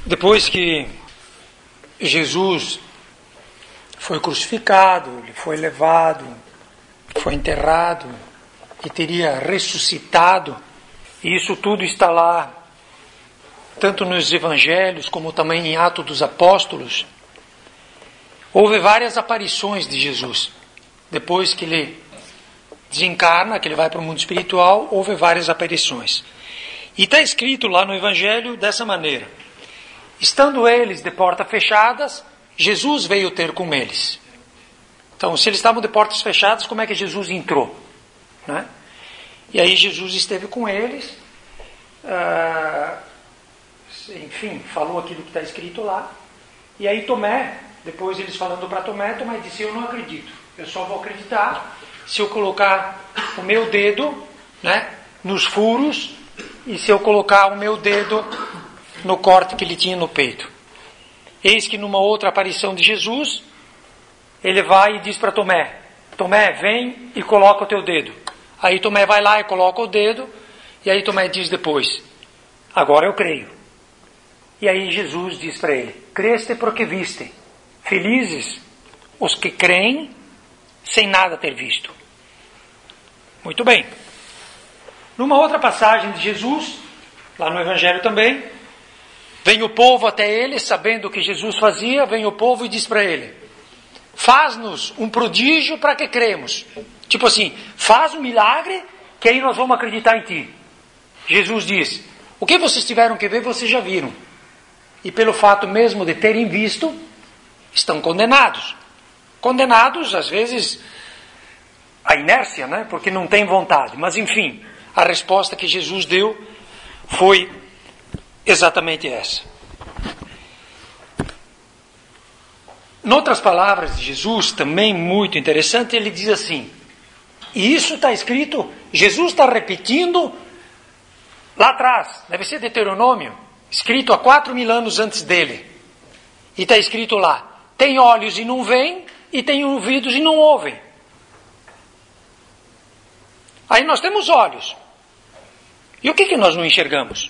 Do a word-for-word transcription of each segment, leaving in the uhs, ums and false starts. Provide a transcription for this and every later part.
Depois que Jesus foi crucificado, ele foi levado, foi enterrado e teria ressuscitado, e isso tudo está lá, tanto nos evangelhos como também em Atos dos Apóstolos. Houve várias aparições de Jesus. Depois que ele desencarna, que ele vai para o mundo espiritual, houve várias aparições. E está escrito lá no evangelho dessa maneira: estando eles de portas fechadas, Jesus veio ter com eles. Então, se eles estavam de portas fechadas, como é que Jesus entrou? Né? E aí Jesus esteve com eles, ah, enfim, falou aquilo que está escrito lá. E aí Tomé, depois eles falando para Tomé, Tomé disse: eu não acredito, eu só vou acreditar se eu colocar o meu dedo, né, nos furos, e se eu colocar o meu dedo no corte que ele tinha no peito. Eis que numa outra aparição de Jesus, ele vai e diz para Tomé: Tomé, vem e coloca o teu dedo. Aí Tomé vai lá e coloca o dedo, e aí Tomé diz depois: agora eu creio. E aí Jesus diz para ele: creste porque viste. Felizes os que creem sem nada ter visto. Muito bem. Numa outra passagem de Jesus, lá no Evangelho também, vem o povo até ele, sabendo o que Jesus fazia, vem o povo e diz para ele: faz-nos um prodígio para que cremos. Tipo assim, faz um milagre que aí nós vamos acreditar em ti. Jesus diz: o que vocês tiveram que ver, vocês já viram. E pelo fato mesmo de terem visto, estão condenados. Condenados, às vezes, à inércia, né? Porque não tem vontade. Mas enfim, a resposta que Jesus deu foi exatamente essa. Em outras palavras de Jesus, também muito interessante, ele diz assim, e isso está escrito, Jesus está repetindo lá atrás, deve ser Deuteronômio, escrito há quatro mil anos antes dele. E está escrito lá: tem olhos e não veem, e tem ouvidos e não ouvem. Aí nós temos olhos. E o que, que nós não enxergamos?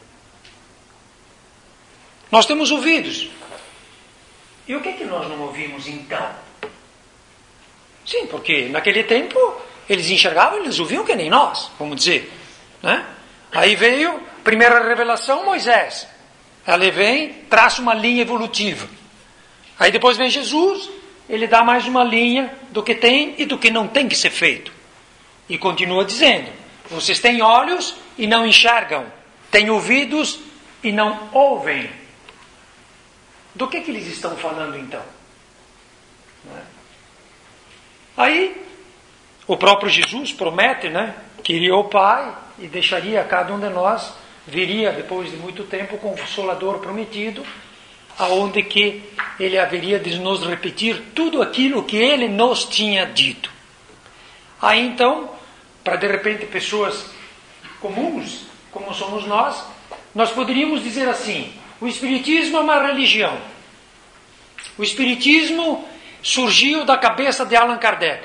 Nós temos ouvidos. E o que, que nós não ouvimos então? Sim, porque naquele tempo eles enxergavam, eles ouviam que nem nós, vamos dizer. Né? Aí veio a primeira revelação, Moisés. Ela vem, traça uma linha evolutiva. Aí depois vem Jesus, ele dá mais uma linha do que tem e do que não tem que ser feito. E continua dizendo: vocês têm olhos e não enxergam, têm ouvidos e não ouvem. Do que, que eles estão falando então? Não é? Aí, o próprio Jesus promete, né, que iria ao Pai e deixaria a cada um de nós, viria depois de muito tempo o Consolador prometido, aonde que ele haveria de nos repetir tudo aquilo que ele nos tinha dito. Aí então, para de repente pessoas comuns, como somos nós, nós poderíamos dizer assim: o Espiritismo é uma religião. O Espiritismo surgiu da cabeça de Allan Kardec.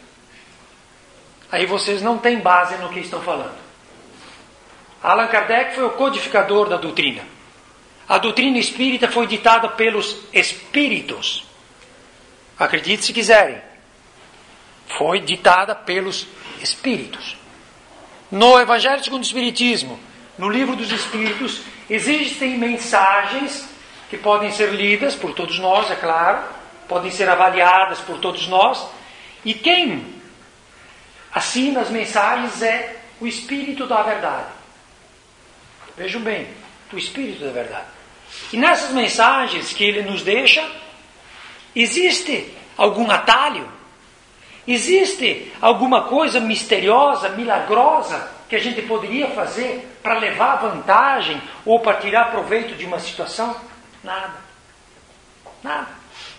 Aí vocês não têm base no que estão falando. Allan Kardec foi o codificador da doutrina. A doutrina espírita foi ditada pelos espíritos. Acredite se quiserem. Foi ditada pelos espíritos. No Evangelho segundo o Espiritismo, no Livro dos Espíritos, existem mensagens que podem ser lidas por todos nós, é claro, podem ser avaliadas por todos nós, e quem assina as mensagens é o Espírito da Verdade. Vejam bem, o Espírito da Verdade. E nessas mensagens que ele nos deixa, existe algum atalho? Existe alguma coisa misteriosa, milagrosa, que a gente poderia fazer para levar vantagem ou para tirar proveito de uma situação? Nada. Nada.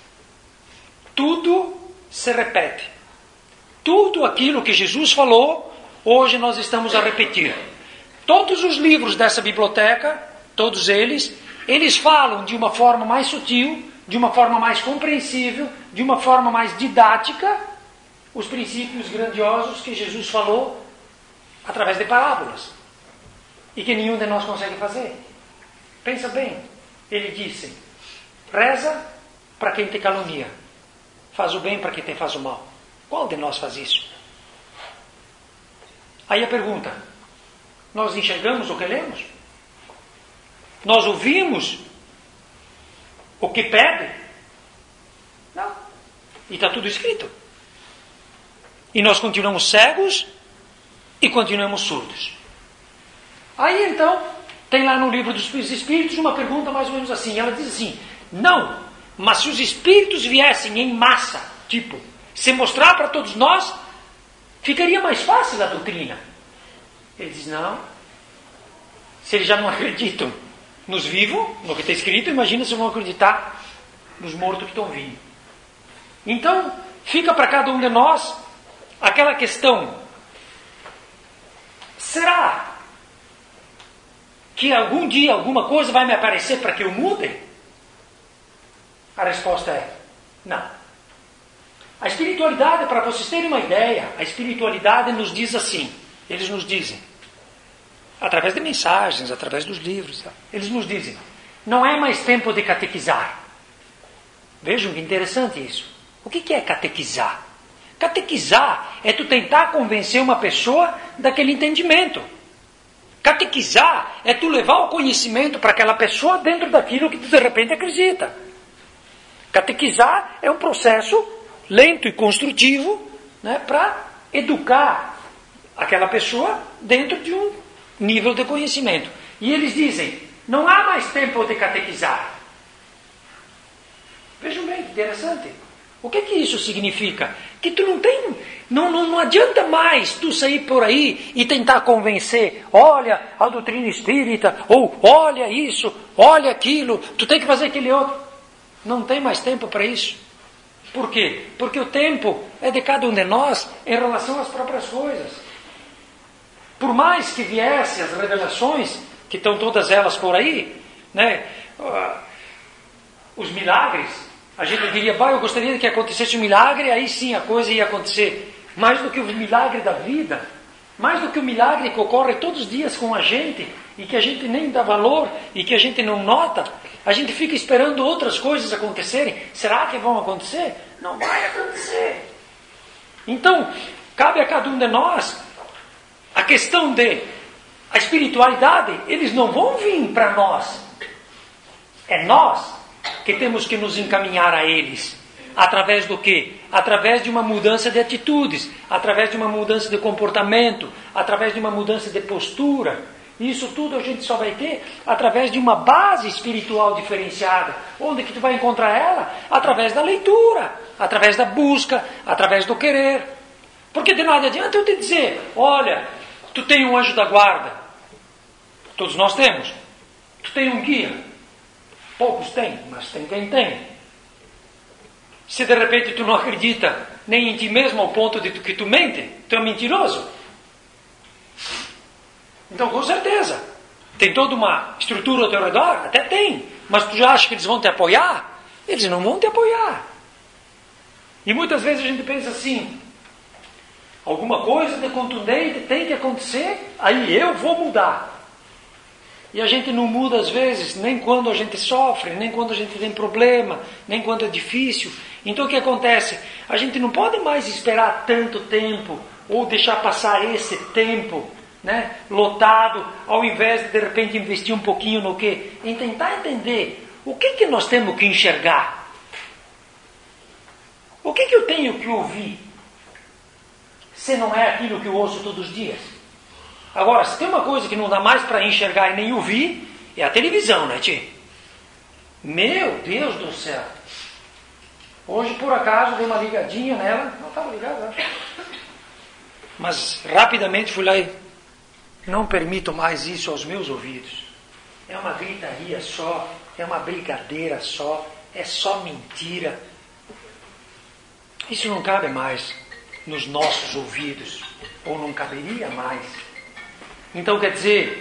Tudo se repete. Tudo aquilo que Jesus falou, hoje nós estamos a repetir. Todos os livros dessa biblioteca, todos eles, eles falam de uma forma mais sutil, de uma forma mais compreensível, de uma forma mais didática, os princípios grandiosos que Jesus falou através de parábolas. E que nenhum de nós consegue fazer. Pensa bem. Ele disse, reza para quem te calunia, faz o bem para quem te faz o mal. Qual de nós faz isso? Aí a pergunta, nós enxergamos o que lemos? Nós ouvimos o que pede? Não. E está tudo escrito. E nós continuamos cegos e continuamos surdos. Aí então, tem lá no livro dos Espíritos uma pergunta mais ou menos assim. Ela diz assim, não, mas se os Espíritos viessem em massa, tipo, se mostrar para todos nós, ficaria mais fácil a doutrina. Ele diz, não. Se eles já não acreditam nos vivos, no que está escrito, imagina se vão acreditar nos mortos que estão vindo. Então, fica para cada um de nós aquela questão, será que algum dia alguma coisa vai me aparecer para que eu mude? A resposta é, não. A espiritualidade, para vocês terem uma ideia, a espiritualidade nos diz assim, eles nos dizem, através de mensagens, através dos livros, eles nos dizem, não é mais tempo de catequizar. Vejam que interessante isso. O que é catequizar? Catequizar é tu tentar convencer uma pessoa daquele entendimento. Catequizar é tu levar o conhecimento para aquela pessoa dentro daquilo que tu de repente acredita. Catequizar é um processo lento e construtivo, né, para educar aquela pessoa dentro de um nível de conhecimento. E eles dizem, não há mais tempo de catequizar. Vejam bem, que interessante. O que que isso significa? Que tu não tem, não, não, não adianta mais tu sair por aí e tentar convencer, olha a doutrina espírita, ou olha isso, olha aquilo, tu tem que fazer aquele outro. Não tem mais tempo para isso. Por quê? Porque o tempo é de cada um de nós em relação às próprias coisas. Por mais que viessem as revelações, que estão todas elas por aí, né, os milagres, a gente diria, bah, eu gostaria que acontecesse um milagre, aí sim a coisa ia acontecer. Mais do que o milagre da vida, mais do que o milagre que ocorre todos os dias com a gente, e que a gente nem dá valor, e que a gente não nota, a gente fica esperando outras coisas acontecerem. Será que vão acontecer? Não vai acontecer. Então, cabe a cada um de nós a questão de a espiritualidade, eles não vão vir para nós. É nós que temos que nos encaminhar a eles. Através do quê? Através de uma mudança de atitudes, através de uma mudança de comportamento, através de uma mudança de postura. Isso tudo a gente só vai ter através de uma base espiritual diferenciada. Onde que tu vai encontrar ela? Através da leitura, através da busca, através do querer. Porque de nada adianta eu te dizer, olha, tu tem um anjo da guarda. Todos nós temos. Tu tem um guia. Poucos têm, mas tem quem tem. Se de repente tu não acredita nem em ti mesmo ao ponto de que tu mente, tu é mentiroso. Então, com certeza, tem toda uma estrutura ao teu redor? Até tem. Mas tu já acha que eles vão te apoiar? Eles não vão te apoiar. E muitas vezes a gente pensa assim, alguma coisa de contundente tem que acontecer, aí eu vou mudar. E a gente não muda às vezes, nem quando a gente sofre, nem quando a gente tem problema, nem quando é difícil. Então o que acontece? A gente não pode mais esperar tanto tempo, ou deixar passar esse tempo, né, lotado, ao invés de de repente investir um pouquinho no quê? Em tentar entender o que, que nós temos que enxergar. O que, que eu tenho que ouvir? Se não é aquilo que eu ouço todos os dias. Agora, se tem uma coisa que não dá mais para enxergar e nem ouvir, é a televisão, né, tchê? Meu Deus do céu! Hoje, por acaso, dei uma ligadinha nela. Não estava ligada, acho. Mas, rapidamente, fui lá e não permito mais isso aos meus ouvidos. É uma gritaria só, é uma brincadeira só, é só mentira. Isso não cabe mais nos nossos ouvidos, ou não caberia mais. Então, quer dizer,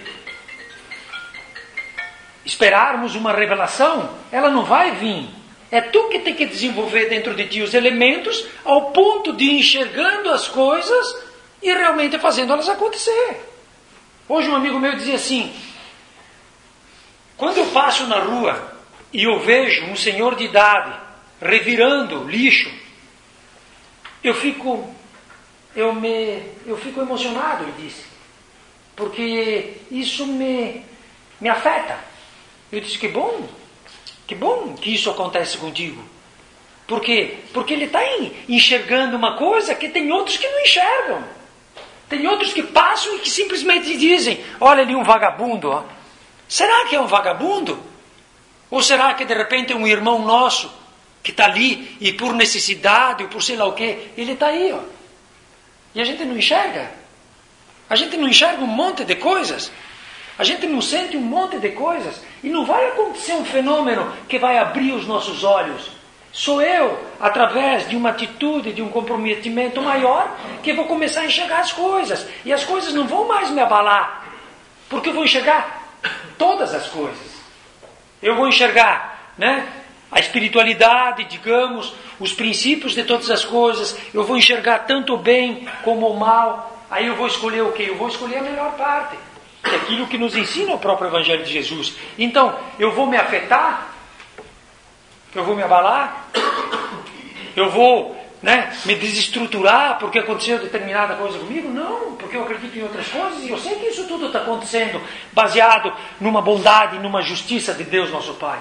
esperarmos uma revelação, ela não vai vir. É tu que tem que desenvolver dentro de ti os elementos ao ponto de ir enxergando as coisas e realmente fazendo elas acontecer. Hoje um amigo meu dizia assim, quando eu passo na rua e eu vejo um senhor de idade revirando lixo, eu fico, eu me, eu fico emocionado, ele disse, porque isso me, me afeta. Eu disse, que bom, que bom que isso acontece contigo. Por quê? Porque ele está enxergando uma coisa que tem outros que não enxergam. Tem outros que passam e que simplesmente dizem, olha ali um vagabundo, ó. Será que é um vagabundo? Ou será que de repente é um irmão nosso que está ali e por necessidade ou por sei lá o quê, ele está aí, ó. E a gente não enxerga. A gente não enxerga um monte de coisas. A gente não sente um monte de coisas. E não vai acontecer um fenômeno que vai abrir os nossos olhos. Sou eu, através de uma atitude, de um comprometimento maior, que vou começar a enxergar as coisas. E as coisas não vão mais me abalar. Porque eu vou enxergar todas as coisas. Eu vou enxergar, né, a espiritualidade, digamos, os princípios de todas as coisas. Eu vou enxergar tanto o bem como o mal. Aí eu vou escolher o quê? Eu vou escolher a melhor parte. Que é aquilo que nos ensina o próprio Evangelho de Jesus. Então, eu vou me afetar? Eu vou me abalar? Eu vou, né, me desestruturar porque aconteceu determinada coisa comigo? Não, porque eu acredito em outras coisas e eu sei que isso tudo está acontecendo baseado numa bondade, numa justiça de Deus nosso Pai.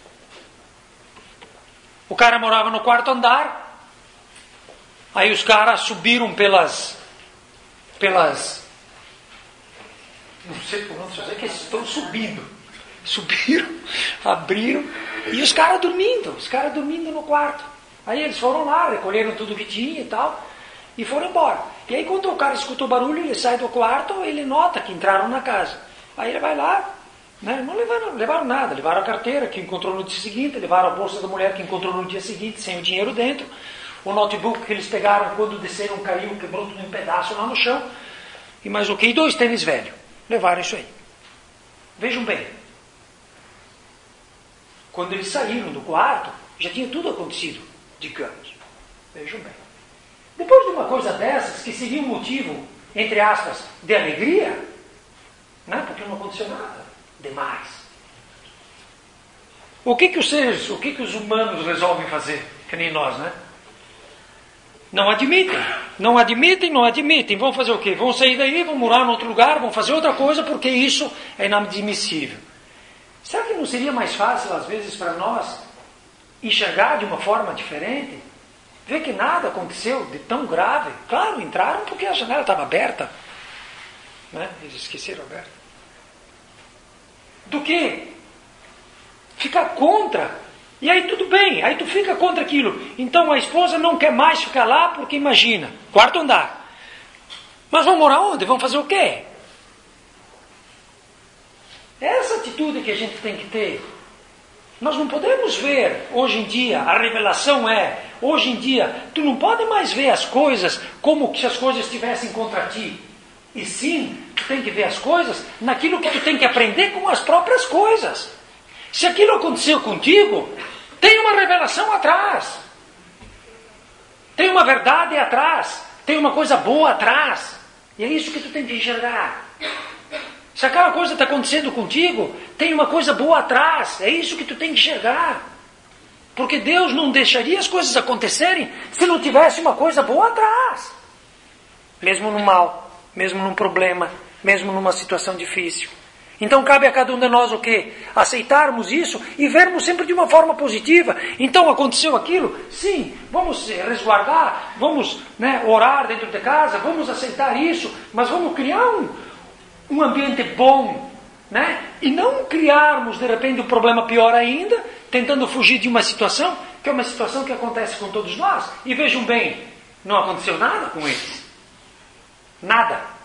O cara morava no quarto andar, aí os caras subiram pelas, pelas, não sei por onde fazer, que estão subindo. Subiram, abriram, e os caras dormindo, os caras dormindo no quarto. Aí eles foram lá, recolheram tudo que tinha e tal, e foram embora. E aí quando o cara escutou o barulho, ele sai do quarto, ele nota que entraram na casa. Aí ele vai lá, né? Não levaram, levaram nada, levaram a carteira que encontrou no dia seguinte, levaram a bolsa da mulher que encontrou no dia seguinte, sem o dinheiro dentro, o notebook que eles pegaram quando desceram, caiu, quebrou tudo em pedaço lá no chão, e mais o que? E dois tênis velhos. Levaram isso aí. Vejam bem, quando eles saíram do quarto, já tinha tudo acontecido, digamos. Vejam bem. Depois de uma coisa dessas, que seria um motivo, entre aspas, de alegria, né? Porque não aconteceu nada demais. O que que os seres, o que que os humanos resolvem fazer? Que nem nós, né? Não admitem, não admitem, não admitem. Vão fazer o quê? Vão sair daí, vão morar em outro lugar, vão fazer outra coisa, porque isso é inadmissível. Será que não seria mais fácil, às vezes, para nós enxergar de uma forma diferente? Ver que nada aconteceu de tão grave? Claro, entraram porque a janela estava aberta. Né? Eles esqueceram aberta. Do que ficar contra. E aí tudo bem, aí tu fica contra aquilo. Então a esposa não quer mais ficar lá porque imagina, quarto andar. Mas vão morar onde? Vão fazer o quê? Essa atitude que a gente tem que ter. Nós não podemos ver, hoje em dia, a revelação é, hoje em dia, tu não pode mais ver as coisas como se as coisas estivessem contra ti. E sim, tu tem que ver as coisas naquilo que tu tem que aprender com as próprias coisas. Se aquilo aconteceu contigo, tem uma revelação atrás. Tem uma verdade atrás. Tem uma coisa boa atrás. E é isso que tu tem que enxergar. Se aquela coisa está acontecendo contigo, tem uma coisa boa atrás. É isso que tu tem que enxergar. Porque Deus não deixaria as coisas acontecerem se não tivesse uma coisa boa atrás. Mesmo no mal, mesmo num problema, mesmo numa situação difícil. Então cabe a cada um de nós o quê? Aceitarmos isso e vermos sempre de uma forma positiva. Então aconteceu aquilo? Sim, vamos resguardar, vamos, né, orar dentro de casa, vamos aceitar isso, mas vamos criar um... um ambiente bom, né? E não criarmos, de repente, um problema pior ainda, tentando fugir de uma situação, que é uma situação que acontece com todos nós. E vejam bem, não aconteceu nada com eles. Nada.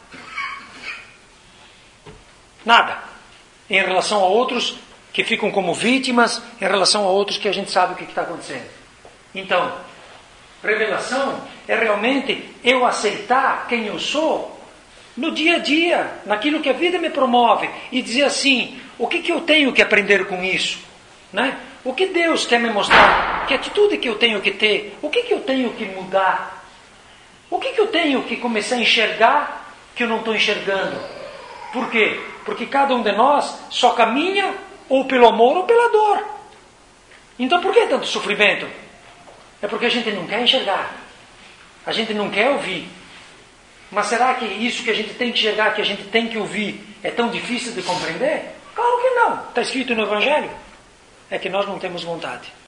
Nada. Em relação a outros que ficam como vítimas, em relação a outros que a gente sabe o que está acontecendo. Então, revelação é realmente eu aceitar quem eu sou, no dia a dia, naquilo que a vida me promove, e dizer assim, o que, que eu tenho que aprender com isso? Né? O que Deus quer me mostrar? Que atitude que eu tenho que ter? O que, que eu tenho que mudar? O que, que eu tenho que começar a enxergar que eu não estou enxergando? Por quê? Porque cada um de nós só caminha ou pelo amor ou pela dor. Então por que tanto sofrimento? É porque a gente não quer enxergar. A gente não quer ouvir. Mas será que isso que a gente tem que enxergar, que a gente tem que ouvir, é tão difícil de compreender? Claro que não. Está escrito no Evangelho. É que nós não temos vontade.